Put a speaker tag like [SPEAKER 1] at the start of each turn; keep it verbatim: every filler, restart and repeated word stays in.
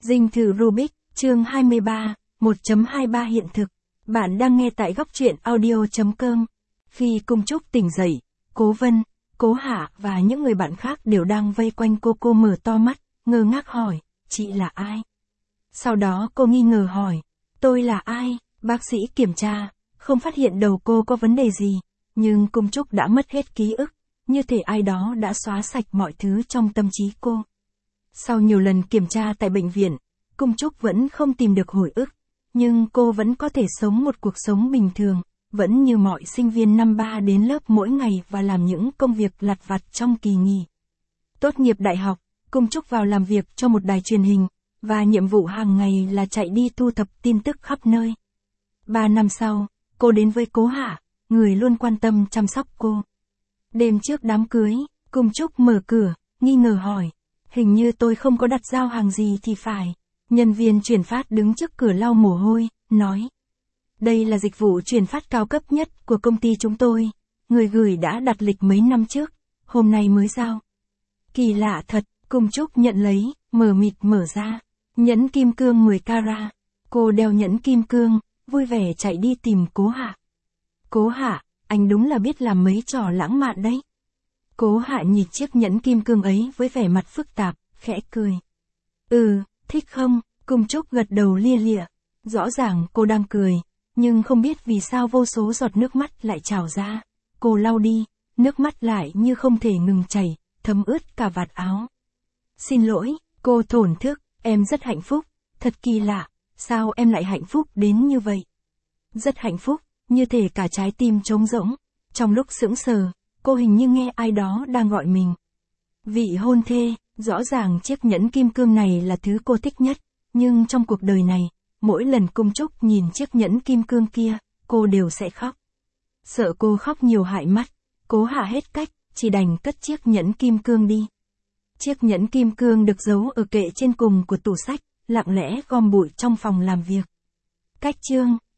[SPEAKER 1] Dinh thự Rubik, chương hai mươi ba, một chấm hai ba hiện thực. Bạn đang nghe tại góc truyện audio.com. Khi Cung Trúc tỉnh dậy, Cố Vân, Cố Hạ và những người bạn khác đều đang vây quanh cô. Cô mở to mắt, ngơ ngác hỏi, chị là ai? Sau đó cô nghi ngờ hỏi, tôi là ai? Bác sĩ kiểm tra, không phát hiện đầu cô có vấn đề gì, nhưng Cung Trúc đã mất hết ký ức, như thể ai đó đã xóa sạch mọi thứ trong tâm trí cô. Sau nhiều lần kiểm tra tại bệnh viện, Cung Trúc vẫn không tìm được hồi ức, nhưng cô vẫn có thể sống một cuộc sống bình thường, vẫn như mọi sinh viên năm ba đến lớp mỗi ngày và làm những công việc lặt vặt trong kỳ nghỉ. Tốt nghiệp đại học, Cung Trúc vào làm việc cho một đài truyền hình, và nhiệm vụ hàng ngày là chạy đi thu thập tin tức khắp nơi. Ba năm sau, cô đến với Cố Hạ, người luôn quan tâm chăm sóc cô. Đêm trước đám cưới, Cung Trúc mở cửa, nghi ngờ hỏi, hình như tôi không có đặt giao hàng gì thì phải. Nhân viên chuyển phát đứng trước cửa lau mồ hôi, nói. Đây là dịch vụ chuyển phát cao cấp nhất của công ty chúng tôi. Người gửi đã đặt lịch mấy năm trước, hôm nay mới giao. Kỳ lạ thật, Cung Trúc nhận lấy, mờ mịt mở ra. Nhẫn kim cương mười carat. Cô đeo nhẫn kim cương, vui vẻ chạy đi tìm Cố Hạ. Cố Hạ, anh đúng là biết làm mấy trò lãng mạn đấy. Cố Hạ nhìn chiếc nhẫn kim cương ấy với vẻ mặt phức tạp, khẽ cười. Ừ, thích không? Cung Trúc gật đầu lia lịa. Rõ ràng cô đang cười, nhưng không biết vì sao vô số giọt nước mắt lại trào ra. Cô lau đi, nước mắt lại như không thể ngừng chảy, thấm ướt cả vạt áo. Xin lỗi, cô thổn thức, em rất hạnh phúc, thật kỳ lạ, sao em lại hạnh phúc đến như vậy? Rất hạnh phúc, như thể cả trái tim trống rỗng. Trong lúc sững sờ, cô hình như nghe ai đó đang gọi mình. Vị hôn thê, rõ ràng chiếc nhẫn kim cương này là thứ cô thích nhất, nhưng trong cuộc đời này, mỗi lần Cung Trúc nhìn chiếc nhẫn kim cương kia, cô đều sẽ khóc. Sợ cô khóc nhiều hại mắt, Cố Hạ hết cách, chỉ đành cất chiếc nhẫn kim cương đi. Chiếc nhẫn kim cương được giấu ở kệ trên cùng của tủ sách, lặng lẽ gom bụi trong phòng làm việc. Cách chương